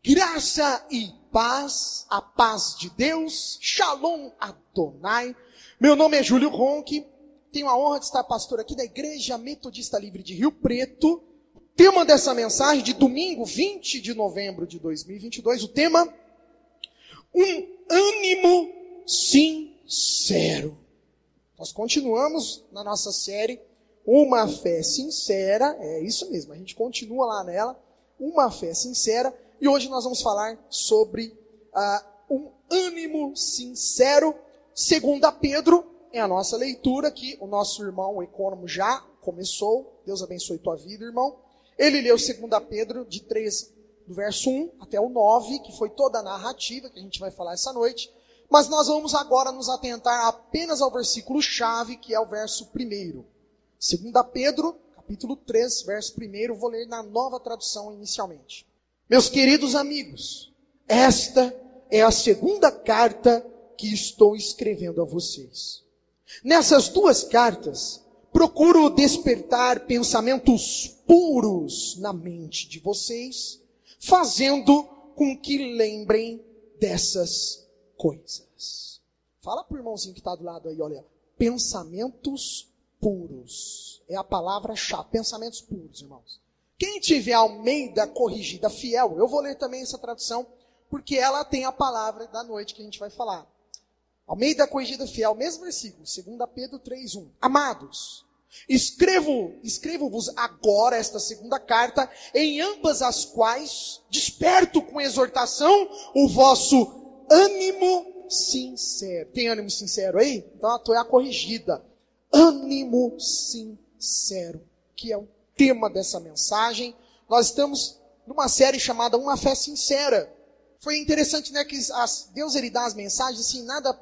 Graça e paz, a paz de Deus, Shalom Adonai. Meu nome é Júlio Ronque, tenho a honra de estar pastor aqui da Igreja Metodista Livre de Rio Preto. O tema dessa mensagem de domingo, 20 de novembro de 2022, o tema, um ânimo sincero. Nós continuamos na nossa série, Uma Fé Sincera, é isso mesmo, a gente continua lá nela, Uma Fé Sincera. E hoje nós vamos falar sobre um ânimo sincero. 2 Pedro é a nossa leitura, que o nosso irmão, o Econômico, já começou. Deus abençoe tua vida, irmão. Ele leu 2 Pedro de 3, do verso 1 até o 9, que foi toda a narrativa que a gente vai falar essa noite. Mas nós vamos agora nos atentar apenas ao versículo-chave, que é o verso 1. 2 Pedro, capítulo 3, verso 1, vou ler na Nova Tradução inicialmente. Meus queridos amigos, esta é a segunda carta que estou escrevendo a vocês. Nessas duas cartas, procuro despertar pensamentos puros na mente de vocês, fazendo com que lembrem dessas coisas. Fala para o irmãozinho que está do lado aí, olha, pensamentos puros. É a palavra-chave, pensamentos puros, irmãos. Quem tiver Almeida Corrigida Fiel, eu vou ler também essa tradução, porque ela tem a palavra da noite que a gente vai falar. Almeida Corrigida Fiel, mesmo versículo, 2 Pedro 3:1. Amados, escrevo-vos agora esta segunda carta, em ambas as quais desperto com exortação o vosso ânimo sincero. Tem ânimo sincero aí? Então a tua é a corrigida. Ânimo sincero, que é o tema dessa mensagem. Nós estamos numa série chamada Uma Fé Sincera. Foi interessante, né, que Deus ele dá as mensagens assim, nada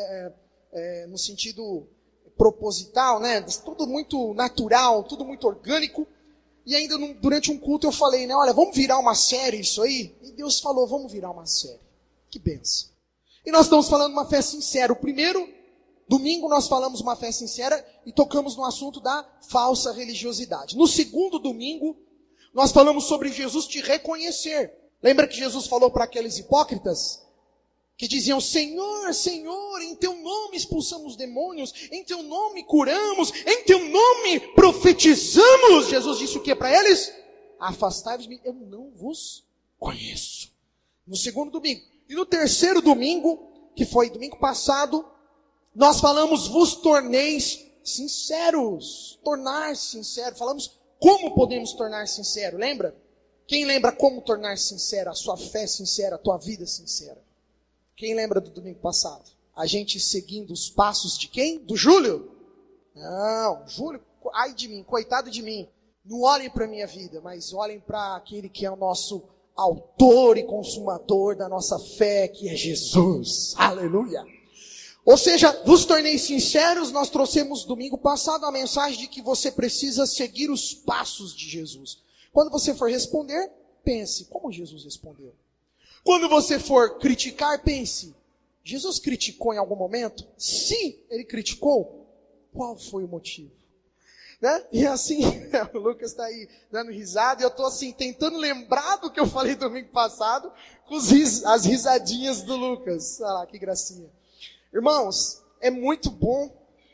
no sentido proposital, né, tudo muito natural, tudo muito orgânico. E ainda durante um culto eu falei, né, olha, vamos virar uma série isso aí? E Deus falou, vamos virar uma série. Que bênção. E nós estamos falando uma fé sincera. O primeiro domingo nós falamos uma fé sincera e tocamos no assunto da falsa religiosidade. No segundo domingo, nós falamos sobre Jesus te reconhecer. Lembra que Jesus falou para aqueles hipócritas que diziam, Senhor, Senhor, em teu nome expulsamos demônios, em teu nome curamos, em teu nome profetizamos. Jesus disse o que para eles? Afastai-vos de mim, eu não vos conheço. No segundo domingo. E no terceiro domingo, que foi domingo passado, nós falamos, vos torneis sinceros. Tornar sincero. Falamos como podemos tornar sincero, lembra? Quem lembra como tornar sincero a sua fé sincera, a tua vida sincera? Quem lembra do domingo passado? A gente seguindo os passos de quem? Do Júlio? Não, Júlio, ai de mim, coitado de mim. Não olhem para a minha vida, mas olhem para aquele que é o nosso autor e consumador da nossa fé, que é Jesus. Aleluia! Ou seja, vos tornei sinceros, nós trouxemos domingo passado a mensagem de que você precisa seguir os passos de Jesus. Quando você for responder, pense, como Jesus respondeu? Quando você for criticar, pense, Jesus criticou em algum momento? Se ele criticou, qual foi o motivo? Né? E assim, o Lucas está aí dando risada, e eu estou assim, tentando lembrar do que eu falei domingo passado, com as risadinhas do Lucas. Olha lá, que gracinha. Irmãos, é muito bom.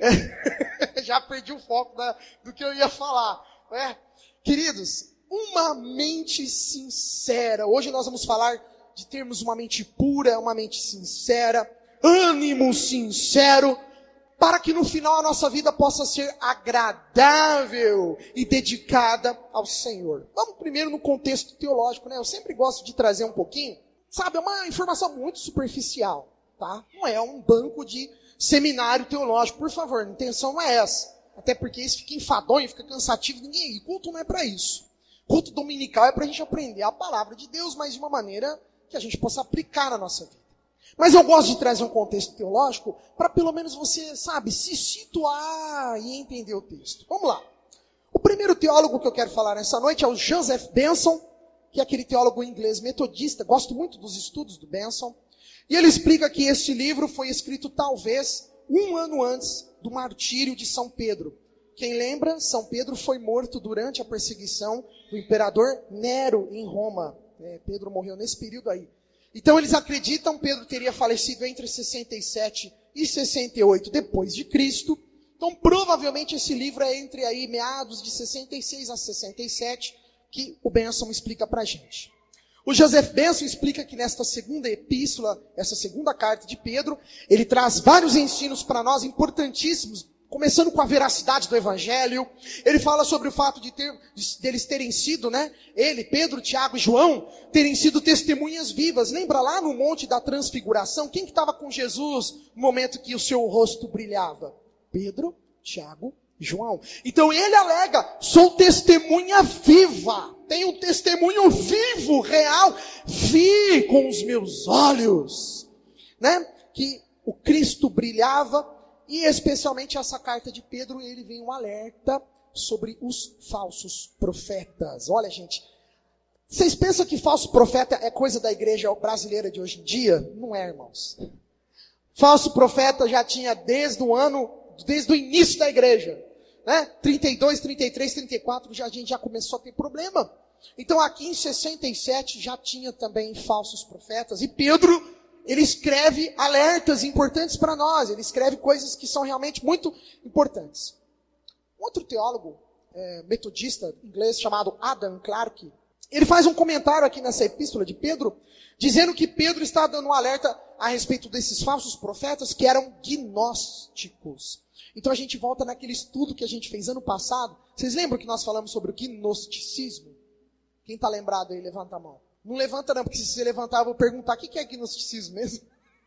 Já perdi o foco do que eu ia falar. Queridos, uma mente sincera. Hoje nós vamos falar de termos uma mente pura, uma mente sincera, ânimo sincero, para que no final a nossa vida possa ser agradável e dedicada ao Senhor. Vamos primeiro no contexto teológico, né? Eu sempre gosto de trazer um pouquinho, sabe, é uma informação muito superficial. Tá? Não é um banco de seminário teológico, por favor, a intenção não é essa. Até porque isso fica enfadonho, fica cansativo, ninguém. Culto não é para isso. Culto dominical é para a gente aprender a palavra de Deus, mas de uma maneira que a gente possa aplicar na nossa vida. Mas eu gosto de trazer um contexto teológico para pelo menos você, sabe, se situar e entender o texto. Vamos lá. O primeiro teólogo que eu quero falar nessa noite é o Joseph Benson, que é aquele teólogo inglês metodista. Gosto muito dos estudos do Benson. E ele explica que esse livro foi escrito talvez 1 ano antes do martírio de São Pedro. Quem lembra, São Pedro foi morto durante a perseguição do imperador Nero em Roma. Pedro morreu nesse período aí. Então eles acreditam que Pedro teria falecido entre 67 e 68 depois de Cristo. Então provavelmente esse livro é entre aí meados de 66 a 67, que o Benson explica pra gente. O Joseph Benson explica que nesta segunda epístola, essa segunda carta de Pedro, ele traz vários ensinos para nós importantíssimos, começando com a veracidade do Evangelho. Ele fala sobre o fato deles terem sido, ele, Pedro, Tiago e João, terem sido testemunhas vivas. Lembra lá no Monte da Transfiguração? Quem que estava com Jesus no momento que o seu rosto brilhava? Pedro, Tiago e João. Então ele alega, sou testemunha viva. Tenho um testemunho vivo, real. Vi com os meus olhos, que o Cristo brilhava. E especialmente essa carta de Pedro, ele vem um alerta sobre os falsos profetas. Olha, gente, vocês pensam que falso profeta é coisa da igreja brasileira de hoje em dia? Não é, irmãos. Falso profeta já tinha desde o início da igreja. 32, 33, 34, a gente já começou a ter problema. Então aqui em 67 já tinha também falsos profetas. E Pedro, ele escreve alertas importantes para nós. Ele escreve coisas que são realmente muito importantes. Um outro teólogo metodista inglês chamado Adam Clarke, ele faz um comentário aqui nessa epístola de Pedro, dizendo que Pedro está dando um alerta a respeito desses falsos profetas que eram gnósticos. Então a gente volta naquele estudo que a gente fez ano passado. Vocês lembram que nós falamos sobre o gnosticismo? Quem está lembrado aí, levanta a mão. Não levanta não, porque se você levantar eu vou perguntar, o que é gnosticismo mesmo?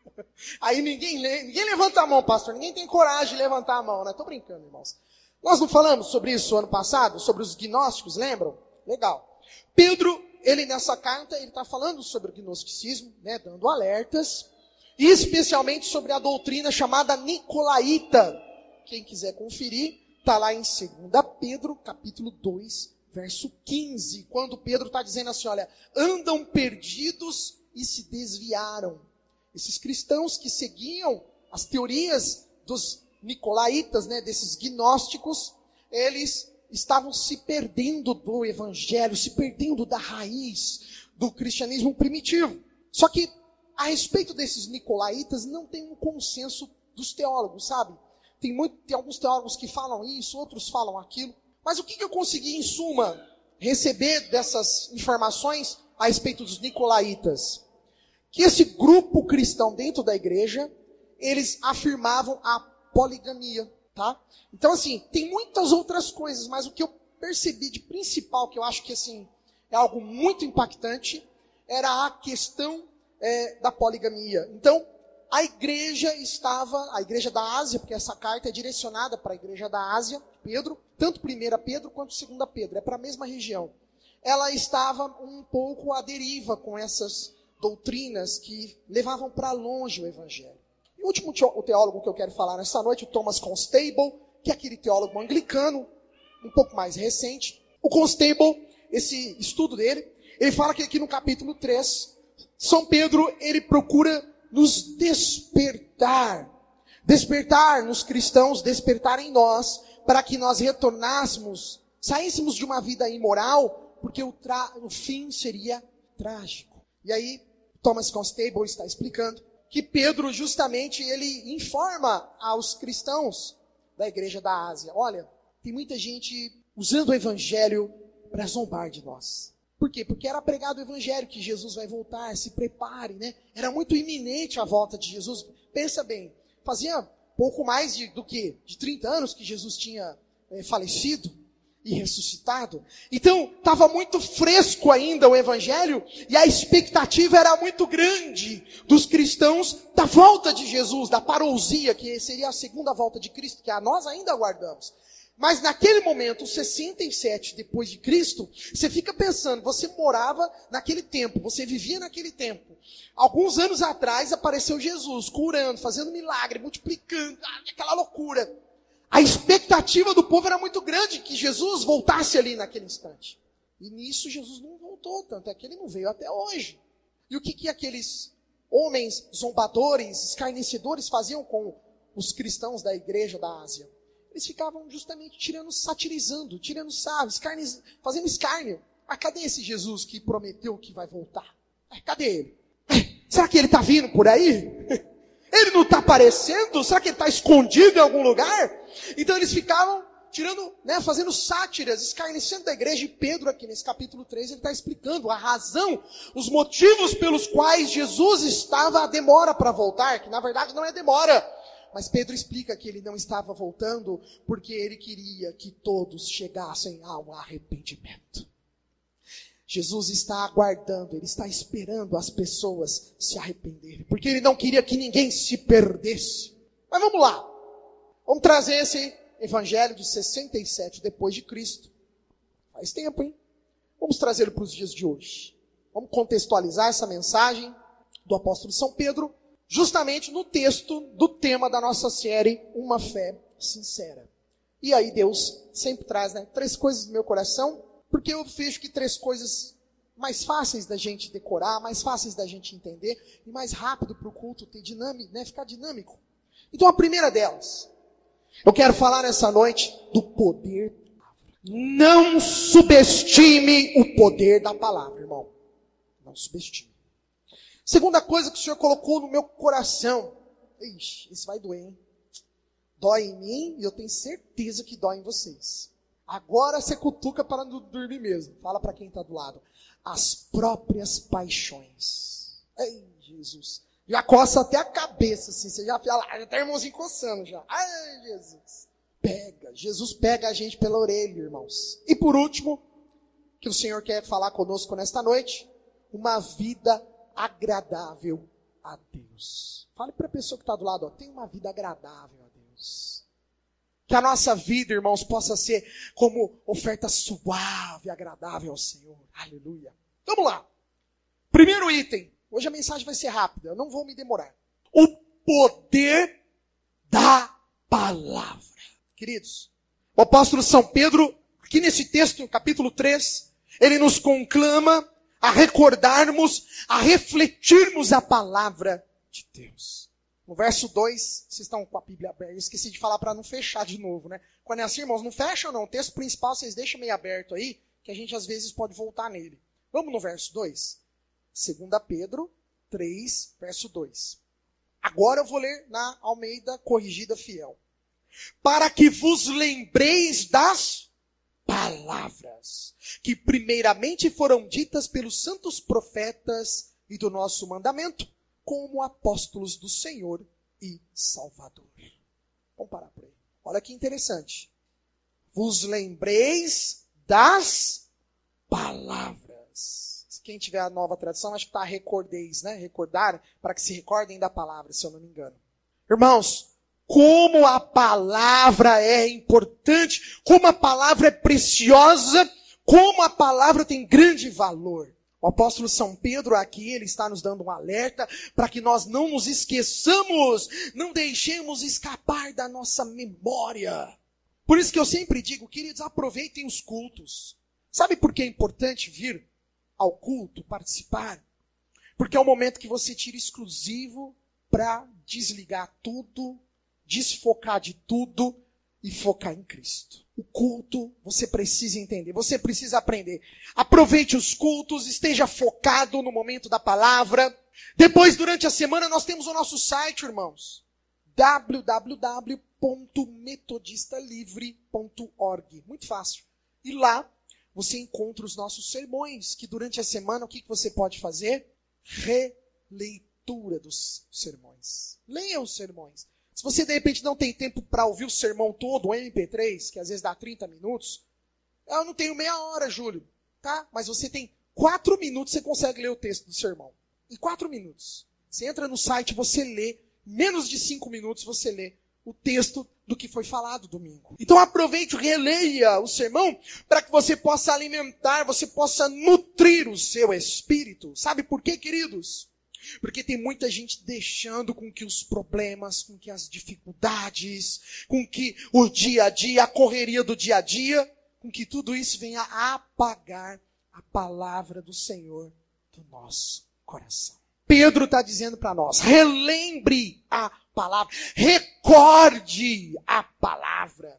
Aí ninguém levanta a mão, pastor. Ninguém tem coragem de levantar a mão, né? Tô brincando, irmãos. Nós não falamos sobre isso ano passado? Sobre os gnósticos, lembram? Legal. Pedro, ele nessa carta, ele está falando sobre o gnosticismo, dando alertas, e especialmente sobre a doutrina chamada nicolaíta. Quem quiser conferir, está lá em 2 Pedro, capítulo 2, verso 15, quando Pedro está dizendo assim, olha, andam perdidos e se desviaram. Esses cristãos que seguiam as teorias dos nicolaítas, desses gnósticos, eles estavam se perdendo do evangelho, se perdendo da raiz do cristianismo primitivo. Só que, a respeito desses nicolaítas, não tem um consenso dos teólogos, sabe? Tem alguns teólogos que falam isso, outros falam aquilo. Mas o que eu consegui, em suma, receber dessas informações a respeito dos nicolaítas? Que esse grupo cristão dentro da igreja, eles afirmavam a poligamia, tá? Então, assim, tem muitas outras coisas, mas o que eu percebi de principal, que eu acho que, assim, é algo muito impactante, era a questão da poligamia. Então, a igreja da Ásia, porque essa carta é direcionada para a igreja da Ásia, Pedro, tanto 1 Pedro quanto 2 Pedro, é para a mesma região. Ela estava um pouco à deriva com essas doutrinas que levavam para longe o evangelho. E o último teólogo que eu quero falar nessa noite, o Thomas Constable, que é aquele teólogo anglicano, um pouco mais recente. O Constable, esse estudo dele, ele fala que aqui no capítulo 3, São Pedro, ele procura nos despertar nos cristãos, despertar em nós, para que nós retornássemos, saíssemos de uma vida imoral, porque o fim seria trágico. E aí, Thomas Constable está explicando que Pedro, justamente, ele informa aos cristãos da igreja da Ásia, olha, tem muita gente usando o evangelho para zombar de nós. Por quê? Porque era pregado o evangelho, que Jesus vai voltar, se prepare, Era muito iminente a volta de Jesus. Pensa bem, fazia pouco mais de 30 anos que Jesus tinha falecido e ressuscitado. Então, estava muito fresco ainda o evangelho, e a expectativa era muito grande dos cristãos da volta de Jesus, da parousia, que seria a segunda volta de Cristo, que nós ainda aguardamos. Mas naquele momento, 67 depois de Cristo, você fica pensando, você morava naquele tempo, você vivia naquele tempo. Alguns anos atrás apareceu Jesus, curando, fazendo milagre, multiplicando, aquela loucura. A expectativa do povo era muito grande que Jesus voltasse ali naquele instante. E nisso Jesus não voltou, tanto é que ele não veio até hoje. E o que aqueles homens zombadores, escarnecedores faziam com os cristãos da igreja da Ásia? Eles ficavam justamente satirizando, tirando sarro, fazendo escárnio. Mas cadê esse Jesus que prometeu que vai voltar? Cadê ele? Será que ele está vindo por aí? Ele não está aparecendo? Será que ele está escondido em algum lugar? Então eles ficavam tirando, fazendo sátiras, escarnecendo da igreja. E Pedro aqui nesse capítulo 3, ele está explicando a razão, os motivos pelos quais Jesus estava a demora para voltar, que na verdade não é demora. Mas Pedro explica que ele não estava voltando porque ele queria que todos chegassem ao arrependimento. Jesus está aguardando, ele está esperando as pessoas se arrependerem, porque ele não queria que ninguém se perdesse. Mas vamos lá, vamos trazer esse evangelho de 67 depois de Cristo. Faz tempo, hein? Vamos trazê-lo para os dias de hoje. Vamos contextualizar essa mensagem do apóstolo São Pedro, justamente no texto do tema da nossa série, Uma Fé Sincera. E aí Deus sempre traz, 3 coisas no meu coração, porque eu vejo que 3 coisas mais fáceis da gente decorar, mais fáceis da gente entender, e mais rápido para o culto ter dinâmico, ficar dinâmico. Então a primeira delas, eu quero falar nessa noite do poder da palavra. Não subestime o poder da palavra, irmão. Não subestime. Segunda coisa que o Senhor colocou no meu coração. Ixi, isso vai doer, hein? Dói em mim e eu tenho certeza que dói em vocês. Agora você cutuca para não dormir mesmo. Fala para quem está do lado. As próprias paixões. Ei, Jesus. Já coça até a cabeça, assim. Você já tá irmãozinho coçando já. Ai, Jesus. Jesus pega a gente pela orelha, irmãos. E por último, que o Senhor quer falar conosco nesta noite, uma vida agradável a Deus. Fale para a pessoa que está do lado, tem uma vida agradável a Deus. Que a nossa vida, irmãos, possa ser como oferta suave e agradável ao Senhor. Aleluia. Vamos lá. Primeiro item. Hoje a mensagem vai ser rápida, eu não vou me demorar. O poder da palavra. Queridos, o apóstolo São Pedro, aqui nesse texto, no capítulo 3, ele nos conclama a recordarmos, a refletirmos a palavra de Deus. No verso 2, vocês estão com a Bíblia aberta, eu esqueci de falar para não fechar de novo, Quando é assim, irmãos, não fecha não, o texto principal vocês deixam meio aberto aí, que a gente às vezes pode voltar nele. Vamos no verso 2? 2 Pedro 3, verso 2. Agora eu vou ler na Almeida Corrigida Fiel. Para que vos lembreis das palavras que primeiramente foram ditas pelos santos profetas e do nosso mandamento, como apóstolos do Senhor e Salvador. Vamos parar por aí. Olha que interessante. Vos lembreis das palavras. Quem tiver a nova tradução, acho que está recordeis, Recordar, para que se recordem da palavra, se eu não me engano. Irmãos, como a palavra é importante, como a palavra é preciosa, como a palavra tem grande valor. O apóstolo São Pedro aqui, ele está nos dando um alerta para que nós não nos esqueçamos, não deixemos escapar da nossa memória. Por isso que eu sempre digo, queridos, aproveitem os cultos. Sabe por que é importante vir ao culto, participar? Porque é o momento que você tira exclusivo para desligar tudo, desfocar de tudo e focar em Cristo. O culto, você precisa entender, você precisa aprender. Aproveite os cultos, esteja focado no momento da palavra. Depois, durante a semana, nós temos o nosso site, irmãos. www.metodistalivre.org. Muito fácil. E lá, você encontra os nossos sermões, que durante a semana, o que você pode fazer? Releitura dos sermões. Leia os sermões. Se você, de repente, não tem tempo para ouvir o sermão todo, o MP3, que às vezes dá 30 minutos, eu não tenho meia hora, Júlio, tá? Mas você tem 4 minutos, você consegue ler o texto do sermão. Em 4 minutos. Você entra no site, você lê, menos de 5 minutos você lê o texto do que foi falado domingo. Então aproveite, releia o sermão para que você possa alimentar, você possa nutrir o seu espírito. Sabe por quê, queridos? Porque tem muita gente deixando com que os problemas, com que as dificuldades, com que o dia a dia, a correria do dia a dia, com que tudo isso venha apagar a palavra do Senhor do nosso coração. Pedro está dizendo para nós, relembre a palavra, recorde a palavra.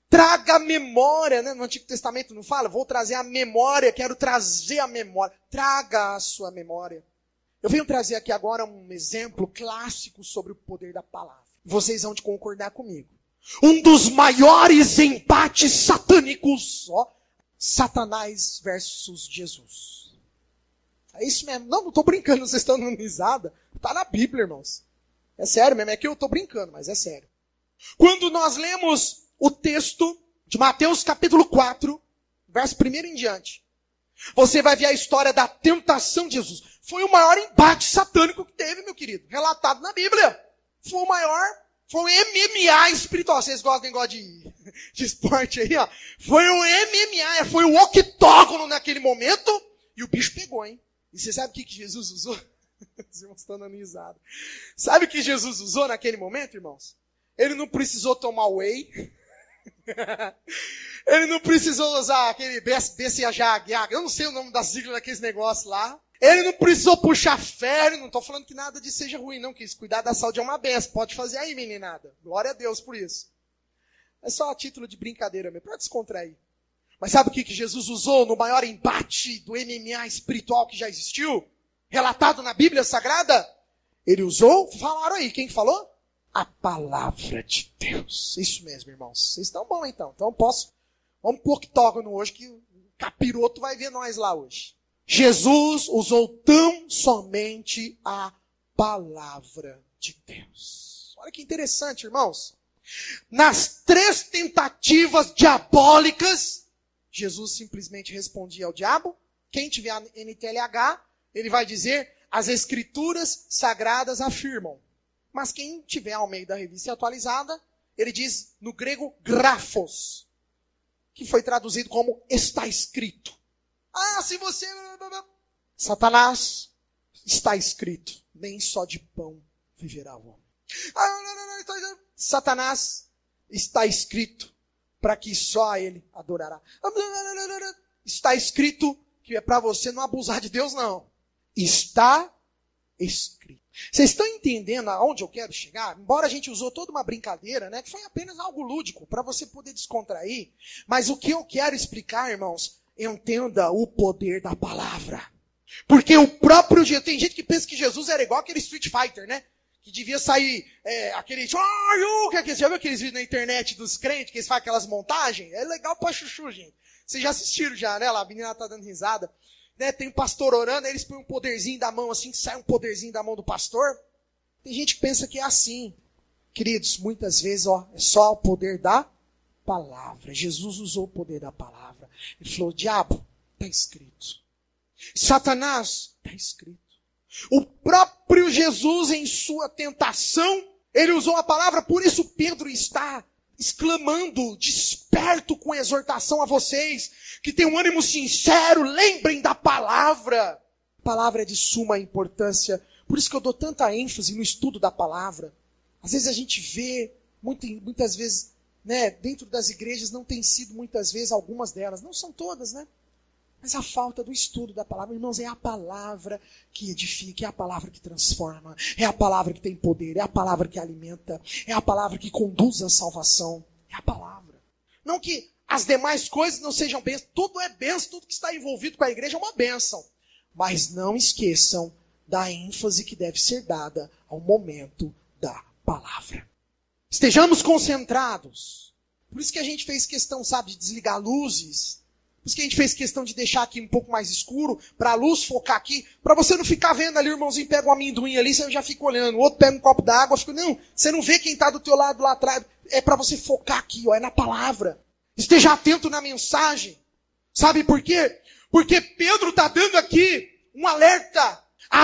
Traga a memória, né? No Antigo Testamento não fala, vou trazer a memória, quero trazer a memória. Traga a sua memória. Eu venho trazer aqui agora um exemplo clássico sobre o poder da palavra. Vocês vão concordar comigo. Um dos maiores embates satânicos, Satanás versus Jesus. É isso mesmo. Não estou brincando, vocês estão dando risada. Está na Bíblia, irmãos. É sério mesmo, é que eu estou brincando, mas é sério. Quando nós lemos o texto de Mateus capítulo 4, verso 1 em diante, você vai ver a história da tentação de Jesus. Foi o maior embate satânico que teve, meu querido, relatado na Bíblia. Foi o maior, foi um MMA espiritual. Vocês gostam de negócio de esporte aí, ó. Foi um MMA, foi o octógono naquele momento, e o bicho pegou, hein? E você sabe o que Jesus usou? Os irmãos estão dando risada. Sabe o que Jesus usou naquele momento, irmãos? Ele não precisou tomar whey. Ele não precisou usar aquele BCAAG, eu não sei o nome das siglas daqueles negócios lá. Ele não precisou puxar ferro, não estou falando que nada disso seja ruim, não, que isso, cuidar da saúde é uma benção, pode fazer aí, meninada. Glória a Deus por isso. É só a título de brincadeira mesmo, para descontrair. Mas sabe o que Jesus usou no maior embate do MMA espiritual que já existiu? Relatado na Bíblia Sagrada? Ele usou, falaram aí, quem falou? A palavra de Deus. Isso mesmo, irmãos. Vocês estão bons então. Então vamos pro octógono hoje, que o capiroto vai ver nós lá hoje. Jesus usou tão somente a palavra de Deus. Olha que interessante, irmãos. Nas 3 tentativas diabólicas, Jesus simplesmente respondia ao diabo. Quem tiver a NTLH, ele vai dizer, as escrituras sagradas afirmam. Mas quem tiver ao meio da revista atualizada, ele diz no grego grafos, que foi traduzido como está escrito. Se você... Satanás, está escrito, nem só de pão viverá o homem. Satanás, está escrito, para que só a ele adorará. Está escrito que é para você não abusar de Deus, não. Está escrito. Vocês estão entendendo aonde eu quero chegar? Embora a gente usou toda uma brincadeira, né, que foi apenas algo lúdico, para você poder descontrair. Mas o que eu quero explicar, irmãos, entenda o poder da palavra. Porque o próprio Jesus, tem gente que pensa que Jesus era igual aquele Street Fighter, né? Que devia sair aquele... Já viu aqueles vídeos na internet dos crentes, que eles fazem aquelas montagens? É legal pra chuchu, gente. Vocês já assistiram já, né? Lá, a menina tá dando risada. Né, tem um pastor orando, aí eles põem um poderzinho da mão assim, sai um poderzinho da mão do pastor. Tem gente que pensa que é assim. Queridos, muitas vezes, é só o poder da palavra. Jesus usou o poder da palavra. Ele falou, diabo, está escrito. Satanás, está escrito. O próprio Jesus, em sua tentação, ele usou a palavra, por isso Pedro está exclamando, desperto com exortação a vocês, que tem um ânimo sincero, lembrem da palavra. A palavra é de suma importância, por isso que eu dou tanta ênfase no estudo da palavra. Às vezes a gente vê, muitas vezes, né, dentro das igrejas não tem sido muitas vezes, algumas delas, não são todas, né? Mas a falta do estudo da palavra, irmãos, é a palavra que edifica, é a palavra que transforma, é a palavra que tem poder, é a palavra que alimenta, é a palavra que conduz à salvação, é a palavra. Não que as demais coisas não sejam bênçãos, tudo é bênção, tudo que está envolvido com a igreja é uma bênção. Mas não esqueçam da ênfase que deve ser dada ao momento da palavra. Estejamos concentrados. Por isso que a gente fez questão, sabe, de desligar luzes. Por isso que a gente fez questão de deixar aqui um pouco mais escuro, para a luz focar aqui, para você não ficar vendo ali, o irmãozinho pega um amendoim ali, você já fica olhando, o outro pega um copo d'água, fica, não, você não vê quem está do teu lado lá atrás, é para você focar aqui, é na palavra. Esteja atento na mensagem. Sabe por quê? Porque Pedro está dando aqui um alerta.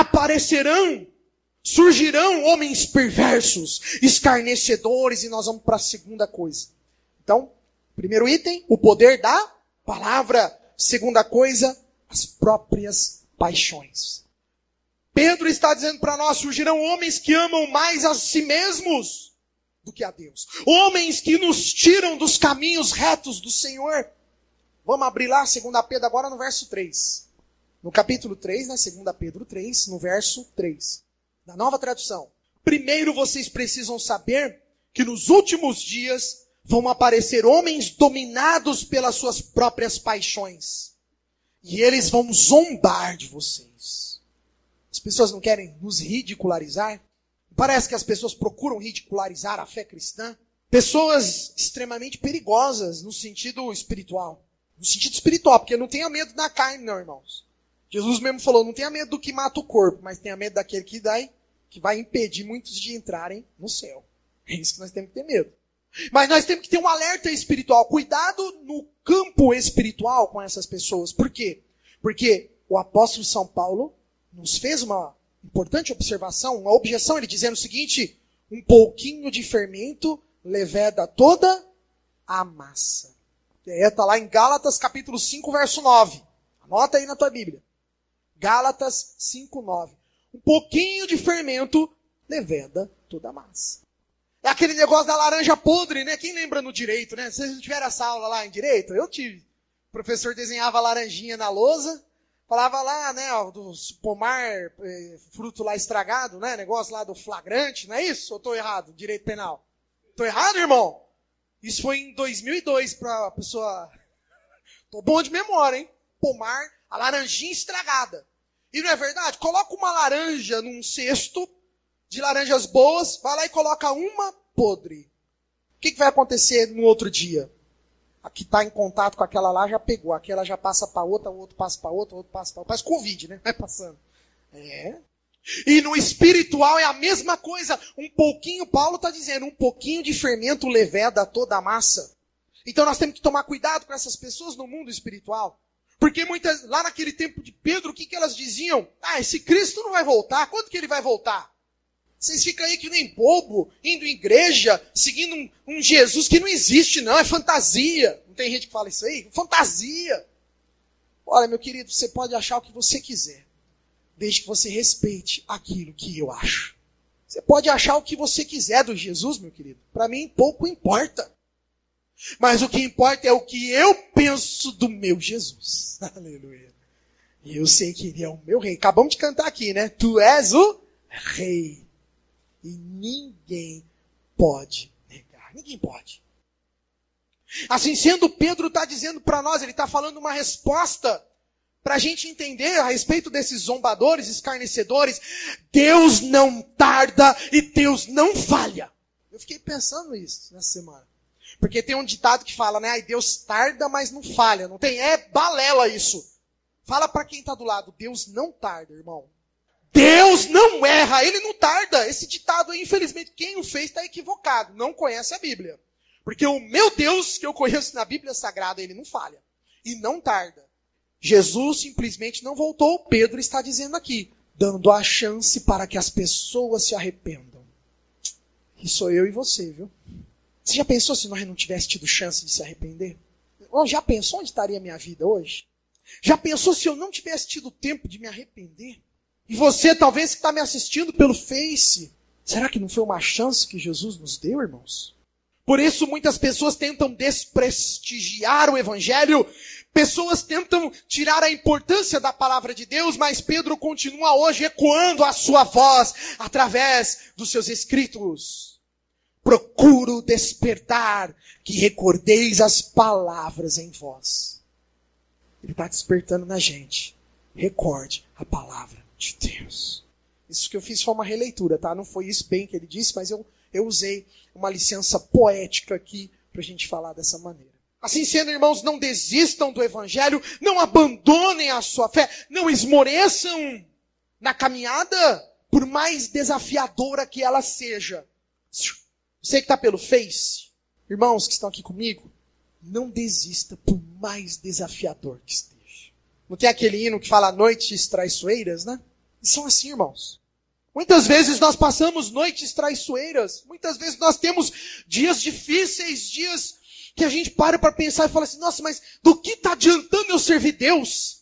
Surgirão homens perversos, escarnecedores, e nós vamos para a segunda coisa. Então, primeiro item, o poder da palavra. Segunda coisa, as próprias paixões. Pedro está dizendo para nós, surgirão homens que amam mais a si mesmos do que a Deus. Homens que nos tiram dos caminhos retos do Senhor. Vamos abrir lá 2 Pedro agora no verso 3. No capítulo 3, né, 2 Pedro 3, no verso 3. Da Nova Tradução. Primeiro vocês precisam saber que nos últimos dias Vão aparecer homens dominados pelas suas próprias paixões. E eles vão zombar de vocês. As pessoas não querem nos ridicularizar? Parece que as pessoas procuram ridicularizar a fé cristã. Pessoas extremamente perigosas no sentido espiritual. No sentido espiritual, porque não tenha medo da carne, não, irmãos. Jesus mesmo falou, não tenha medo do que mata o corpo, mas tenha medo daquele que vai impedir muitos de entrarem no céu. É isso que nós temos que ter medo. Mas nós temos que ter um alerta espiritual. Cuidado no campo espiritual com essas pessoas. Por quê? Porque o apóstolo São Paulo nos fez uma importante observação, uma objeção, ele dizendo o seguinte: um pouquinho de fermento leveda toda a massa. Está lá em Gálatas capítulo 5, verso 9. Anota aí na tua Bíblia. Gálatas 5, 9. Um pouquinho de fermento leveda toda a massa. É aquele negócio da laranja podre, né? Quem lembra no direito, né? Vocês não tiveram essa aula lá em direito? Eu tive. O professor desenhava laranjinha na lousa, falava lá, né, do pomar, fruto lá estragado, né? Negócio lá do flagrante, não é isso? Ou estou errado? Direito penal. Estou errado, irmão? Isso foi em 2002 para a pessoa... Tô bom de memória, hein? Pomar, a laranjinha estragada. E não é verdade? Coloca uma laranja num cesto de laranjas boas, vai lá e coloca uma podre. O que vai acontecer no outro dia? A que está em contato com aquela lá já pegou, aquela já passa para outra, o outro passa para outra, o outro passa para outra. Parece Covid, né? Vai passando. É. E no espiritual é a mesma coisa. Um pouquinho, Paulo está dizendo, um pouquinho de fermento leveda toda a massa. Então nós temos que tomar cuidado com essas pessoas no mundo espiritual. Porque muitas, lá naquele tempo de Pedro, o que elas diziam? Ah, esse Cristo não vai voltar. Quando que ele vai voltar? Vocês ficam aí que nem bobo, indo em igreja, seguindo um Jesus que não existe não, é fantasia. Não tem gente que fala isso aí? Fantasia. Olha, meu querido, você pode achar o que você quiser, desde que você respeite aquilo que eu acho. Você pode achar o que você quiser do Jesus, meu querido. Para mim, pouco importa. Mas o que importa é o que eu penso do meu Jesus. Aleluia. E eu sei que ele é o meu rei. Acabamos de cantar aqui, né? Tu és o rei. E ninguém pode negar. Ninguém pode. Assim sendo, Pedro está dizendo para nós, ele está falando uma resposta para a gente entender a respeito desses zombadores, escarnecedores. Deus não tarda e Deus não falha. Eu fiquei pensando nisso nessa semana. Porque tem um ditado que fala, né? Ai, Deus tarda, mas não falha. Não tem? É balela isso. Fala para quem está do lado. Deus não tarda, irmão. Deus não erra, Ele não tarda. Esse ditado aí, infelizmente, quem o fez está equivocado. Não conhece a Bíblia. Porque o meu Deus, que eu conheço na Bíblia Sagrada, Ele não falha. E não tarda. Jesus simplesmente não voltou. Pedro está dizendo aqui, dando a chance para que as pessoas se arrependam. E sou eu e você, viu? Você já pensou se nós não tivéssemos tido chance de se arrepender? Já pensou onde estaria a minha vida hoje? Já pensou se eu não tivesse tido tempo de me arrepender? E você, talvez, que está me assistindo pelo Face, será que não foi uma chance que Jesus nos deu, irmãos? Por isso, muitas pessoas tentam desprestigiar o Evangelho, pessoas tentam tirar a importância da palavra de Deus, mas Pedro continua hoje ecoando a sua voz através dos seus escritos. Procuro despertar que recordeis as palavras em vós. Ele está despertando na gente. Recorde a palavra de Deus. Isso que eu fiz foi uma releitura, tá? Não foi isso bem que ele disse, mas eu usei uma licença poética aqui para a gente falar dessa maneira. Assim sendo, irmãos, não desistam do Evangelho, não abandonem a sua fé, não esmoreçam na caminhada, por mais desafiadora que ela seja. Você que está pelo Face, irmãos que estão aqui comigo, não desista por mais desafiador que esteja. Não tem aquele hino que fala noites traiçoeiras, né? E são assim, irmãos. Muitas vezes nós passamos noites traiçoeiras. Muitas vezes nós temos dias difíceis, dias que a gente para pensar e fala assim, nossa, mas do que está adiantando eu servir Deus?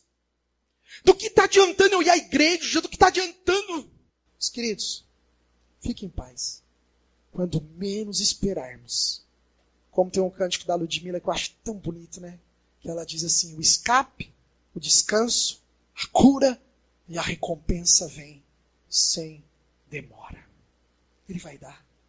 Do que está adiantando eu ir à igreja? Do que está adiantando? Meus queridos, fiquem em paz. Quando menos esperarmos. Como tem um cântico da Ludmilla que eu acho tão bonito, né? Que ela diz assim, o escape, o descanso, a cura e a recompensa vem sem demora. Ele vai dar.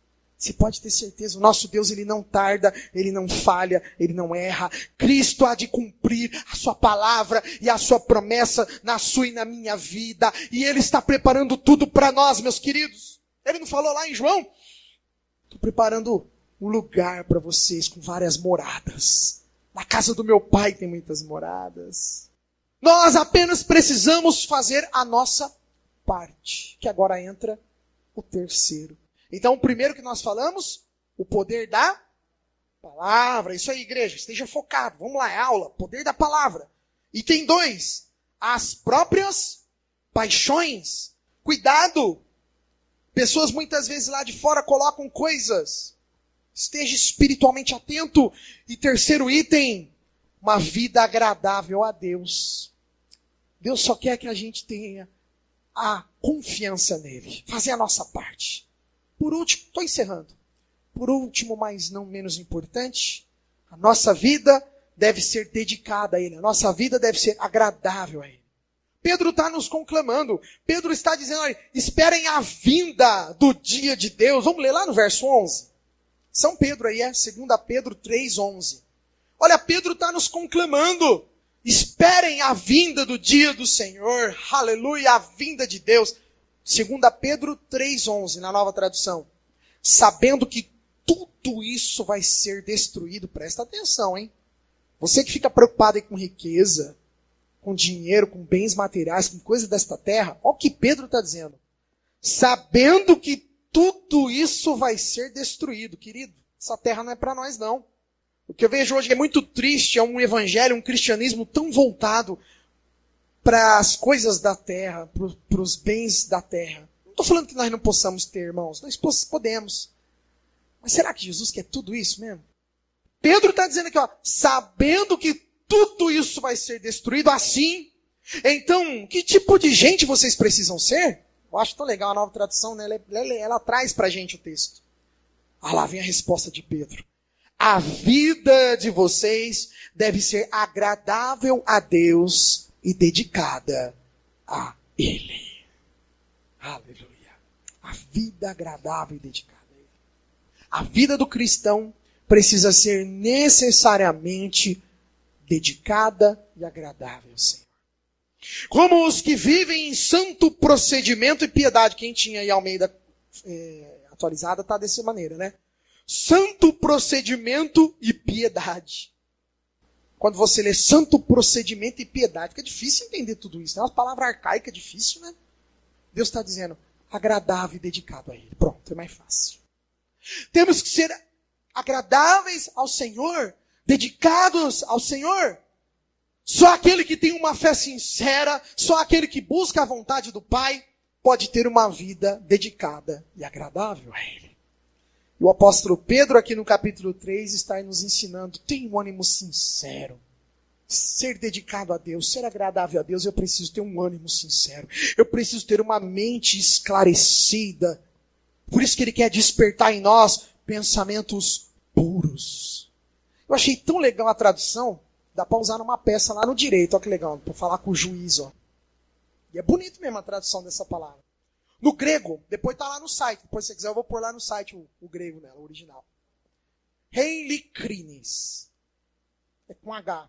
Você pode ter certeza, o nosso Deus, ele não tarda, ele não falha, ele não erra. Cristo há de cumprir a sua palavra e a sua promessa na sua e na minha vida. E ele está preparando tudo para nós, meus queridos. Ele não falou lá em João? Estou preparando um lugar para vocês com várias moradas. Na casa do meu pai tem muitas moradas. Nós apenas precisamos fazer a nossa parte. Que agora entra o terceiro. Então, o primeiro que nós falamos, o poder da palavra. Isso aí, igreja, esteja focado. Vamos lá, é aula. Poder da palavra. E tem 2, as próprias paixões. Cuidado. Pessoas muitas vezes lá de fora colocam coisas. Esteja espiritualmente atento. E terceiro item, uma vida agradável a Deus. Deus só quer que a gente tenha a confiança nele. Fazer a nossa parte. Por último, estou encerrando. Por último, mas não menos importante, a nossa vida deve ser dedicada a Ele. A nossa vida deve ser agradável a Ele. Pedro está nos conclamando. Pedro está dizendo, olha, esperem a vinda do dia de Deus. Vamos ler lá no verso 11. São Pedro aí, 2 Pedro 3:11. Olha, Pedro está nos conclamando. Esperem a vinda do dia do Senhor. Aleluia, a vinda de Deus. 2 Pedro 3:11, na nova tradução. Sabendo que tudo isso vai ser destruído. Presta atenção, hein? Você que fica preocupado aí com riqueza, com dinheiro, com bens materiais, com coisas desta terra. Olha o que Pedro está dizendo. Sabendo que tudo isso vai ser destruído. Querido, essa terra não é para nós, não. O que eu vejo hoje é muito triste, é um evangelho, um cristianismo tão voltado para as coisas da terra, para os bens da terra. Não estou falando que nós não possamos ter, irmãos. Nós podemos. Mas será que Jesus quer tudo isso mesmo? Pedro está dizendo aqui, ó, sabendo que tudo isso vai ser destruído assim. Então, que tipo de gente vocês precisam ser? Eu acho tão legal a nova tradução, né? Ela traz para a gente o texto. Ah, lá vem a resposta de Pedro. A vida de vocês deve ser agradável a Deus e dedicada a Ele. Aleluia. A vida agradável e dedicada a Ele. A vida do cristão precisa ser necessariamente dedicada e agradável ao Senhor. Como os que vivem em santo procedimento e piedade. Quem tinha aí Almeida atualizada está dessa maneira, né? Santo procedimento e piedade. Quando você lê santo procedimento e piedade, fica difícil entender tudo isso. É uma palavra arcaica, difícil, né? Deus está dizendo agradável e dedicado a Ele. Pronto, é mais fácil. Temos que ser agradáveis ao Senhor, dedicados ao Senhor. Só aquele que tem uma fé sincera, só aquele que busca a vontade do Pai, pode ter uma vida dedicada e agradável a Ele. E o apóstolo Pedro, aqui no capítulo 3, está nos ensinando, tenha um ânimo sincero. Ser dedicado a Deus, ser agradável a Deus, eu preciso ter um ânimo sincero. Eu preciso ter uma mente esclarecida. Por isso que Ele quer despertar em nós pensamentos puros. Eu achei tão legal a tradução, dá para usar numa peça lá no direito, olha que legal, para falar com o juiz, ó. E é bonito mesmo a tradução dessa palavra. No grego, depois está lá no site, depois se você quiser eu vou pôr lá no site o grego, né, o original. Eilikrines. É com H.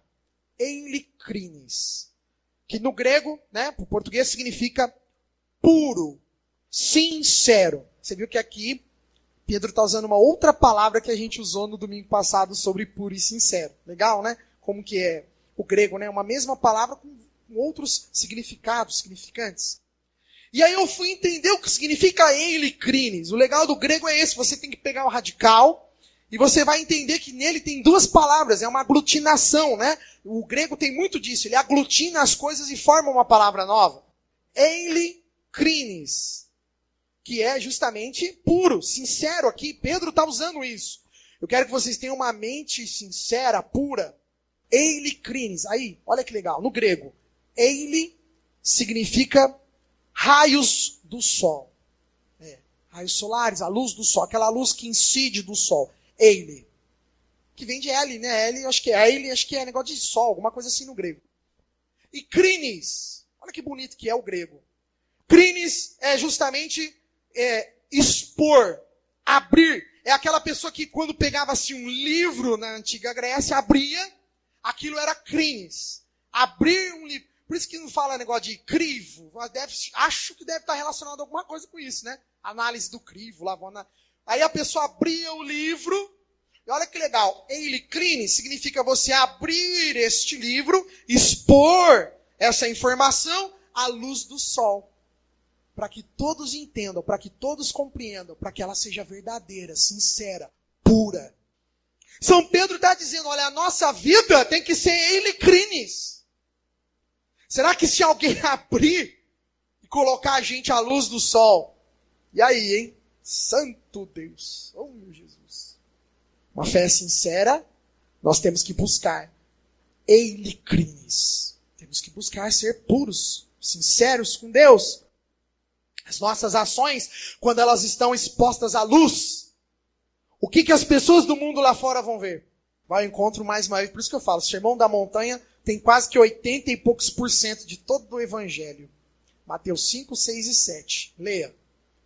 Eilikrines. Que no grego, né, para o português significa puro, sincero. Você viu que aqui Pedro está usando uma outra palavra que a gente usou no domingo passado sobre puro e sincero. Legal, né? Como que é o grego, né? Uma mesma palavra com outros significados, significantes. E aí eu fui entender o que significa eilikrines. O legal do grego é esse, você tem que pegar o radical e você vai entender que nele tem duas palavras, é uma aglutinação, né? O grego tem muito disso, ele aglutina as coisas e forma uma palavra nova. Eilikrines, que é justamente puro, sincero aqui. Pedro está usando isso. Eu quero que vocês tenham uma mente sincera, pura. Eilikrines, aí, olha que legal, no grego. Eili significa raios do sol. Raios solares, a luz do sol, aquela luz que incide do sol. Eile. Que vem de L, né? L, acho que é negócio de sol, alguma coisa assim no grego. E crines. Olha que bonito que é o grego. Crines é justamente expor, abrir, é aquela pessoa que quando pegava assim, um livro na antiga Grécia, abria, aquilo era crines. Abrir um livro. Por isso que não fala negócio de crivo. Acho que deve estar relacionado a alguma coisa com isso, né? Análise do crivo. Aí a pessoa abria o livro. E olha que legal. Eilicrine significa você abrir este livro, expor essa informação à luz do sol. Para que todos entendam, para que todos compreendam, para que ela seja verdadeira, sincera, pura. São Pedro está dizendo, olha, a nossa vida tem que ser eilicrines. Será que se alguém abrir e colocar a gente à luz do sol, e aí, hein? Santo Deus, oh meu Jesus. Uma fé sincera, nós temos que buscar eilicrines. Temos que buscar ser puros, sinceros com Deus. As nossas ações, quando elas estão expostas à luz, o que as pessoas do mundo lá fora vão ver? Vai ao encontro mais uma vez. Por isso que eu falo, o Sermão da Montanha tem quase que 80 e poucos % de todo o Evangelho. Mateus 5, 6 e 7. Leia.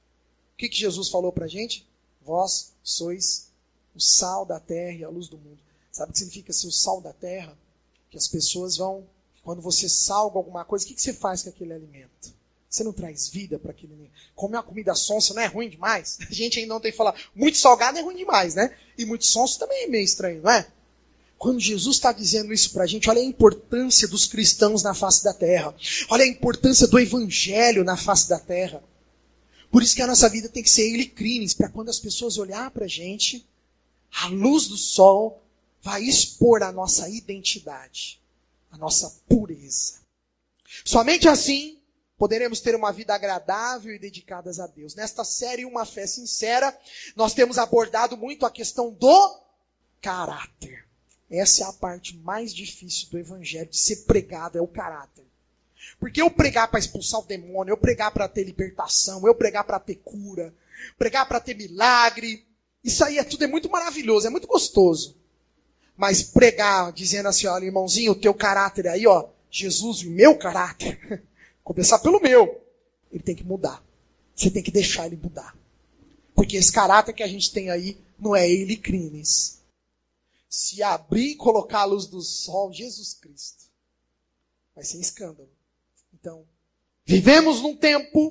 O que Jesus falou pra gente? Vós sois o sal da terra e a luz do mundo. Sabe o que significa ser o sal da terra? Que as pessoas vão, quando você salga alguma coisa, o que você faz com aquele alimento? Você não traz vida para aquele alimento. Comer uma comida sonsa não é ruim demais? A gente ainda não tem que falar. Muito salgado é ruim demais, né? E muito sonso também é meio estranho, não é? Quando Jesus está dizendo isso para a gente, olha a importância dos cristãos na face da terra. Olha a importância do evangelho na face da terra. Por isso que a nossa vida tem que ser eilicrines, para quando as pessoas olharem para a gente, a luz do sol vai expor a nossa identidade, a nossa pureza. Somente assim poderemos ter uma vida agradável e dedicadas a Deus. Nesta série, Uma Fé Sincera, nós temos abordado muito a questão do caráter. Essa é a parte mais difícil do evangelho, de ser pregado, é o caráter. Porque eu pregar para expulsar o demônio, eu pregar para ter libertação, eu pregar para ter cura, pregar para ter milagre, isso aí tudo é muito maravilhoso, é muito gostoso. Mas pregar dizendo assim, olha irmãozinho, o teu caráter aí, ó, Jesus, o meu caráter, começar pelo meu, ele tem que mudar. Você tem que deixar ele mudar. Porque esse caráter que a gente tem aí não é eilicrines. Se abrir e colocar a luz do sol, Jesus Cristo, vai ser escândalo. Então, vivemos num tempo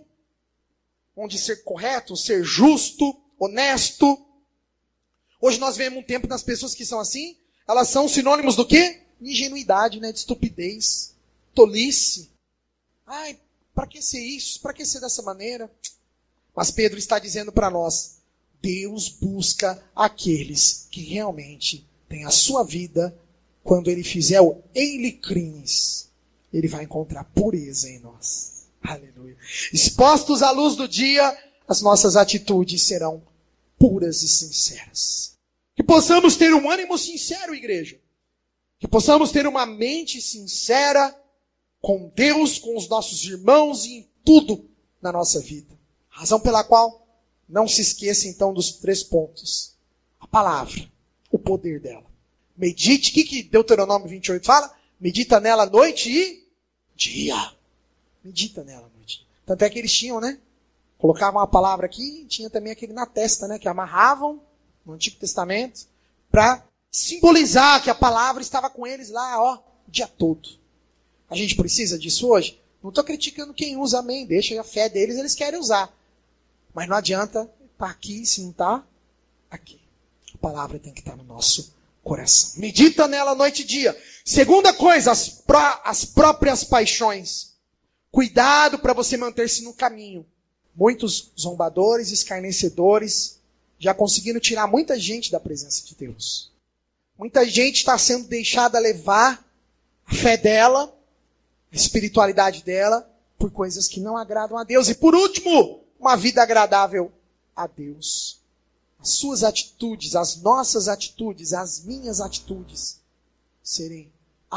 onde ser correto, ser justo, honesto. Hoje nós vemos um tempo das pessoas que são assim, elas são sinônimos do quê? Ingenuidade, né? De estupidez, tolice. Ai, para que ser isso? Para que ser dessa maneira? Mas Pedro está dizendo para nós, Deus busca aqueles que realmente têm a sua vida, quando ele fizer o eilicrines, ele vai encontrar pureza em nós. Aleluia. Expostos à luz do dia, as nossas atitudes serão puras e sinceras. Que possamos ter um ânimo sincero, igreja. Que possamos ter uma mente sincera com Deus, com os nossos irmãos e em tudo na nossa vida. Razão pela qual não se esqueça então dos 3 pontos. A palavra, o poder dela. Medite, o que Deuteronômio 28 fala? Medita nela noite e dia. Medita nela noite. Tanto é que eles tinham, né? Colocavam a palavra aqui e tinha também aquele na testa, né? Que amarravam no Antigo Testamento para simbolizar que a palavra estava com eles lá, ó, o dia todo. A gente precisa disso hoje? Não estou criticando quem usa, amém. Deixa a fé deles, eles querem usar. Mas não adianta estar aqui se não está aqui. A palavra tem que estar no nosso coração. Medita nela noite e dia. Segunda coisa, as próprias paixões. Cuidado para você manter-se no caminho. Muitos zombadores, escarnecedores, já conseguiram tirar muita gente da presença de Deus. Muita gente está sendo deixada levar a fé dela, a espiritualidade dela, por coisas que não agradam a Deus. E por último, uma vida agradável a Deus. As suas atitudes, as nossas atitudes, as minhas atitudes serem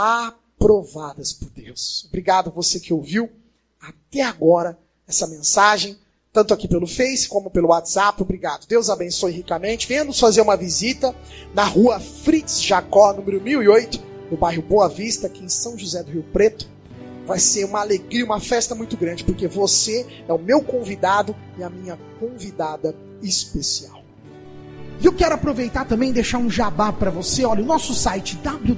aprovadas por Deus. Obrigado você que ouviu até agora essa mensagem, tanto aqui pelo Face como pelo WhatsApp. Obrigado. Deus abençoe ricamente. Venha nos fazer uma visita na rua Fritz Jacó, número 1008, no bairro Boa Vista, aqui em São José do Rio Preto. Vai ser uma alegria, uma festa muito grande, porque você é o meu convidado e a minha convidada especial. E eu quero aproveitar também e deixar um jabá para você. Olha, o nosso site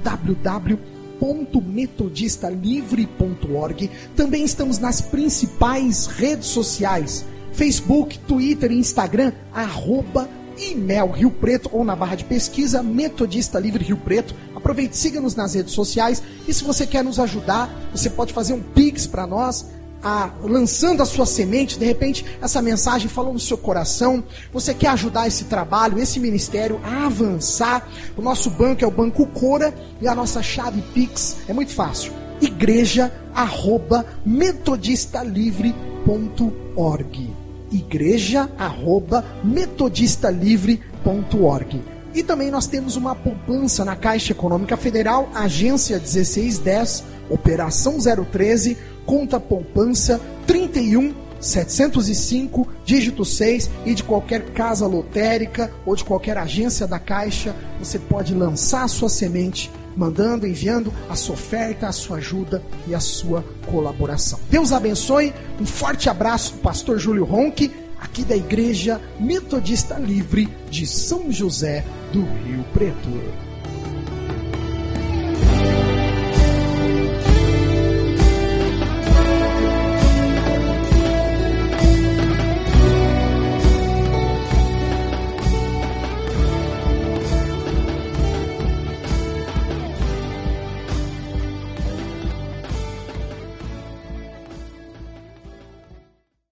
www.metodistalivre.org. Também estamos nas principais redes sociais: Facebook, Twitter e Instagram, @IMEL Rio Preto, ou na barra de pesquisa Metodista Livre Rio Preto. Aproveite, siga-nos nas redes sociais. E se você quer nos ajudar, você pode fazer um Pix para nós, lançando a sua semente. De repente essa mensagem falou no seu coração, você quer ajudar esse trabalho, esse ministério a avançar. O nosso banco é o Banco Cora, e a nossa chave Pix é muito fácil: igreja@metodistalivre.org. igreja@metodistalivre.org. E também nós temos uma poupança na Caixa Econômica Federal, agência 1610, operação 013, conta poupança 31.705, dígito 6, e de qualquer casa lotérica ou de qualquer agência da Caixa, você pode lançar a sua semente, enviando a sua oferta, a sua ajuda e a sua colaboração. Deus abençoe, um forte abraço do pastor Júlio Ronque, aqui da Igreja Metodista Livre de São José do Rio Preto.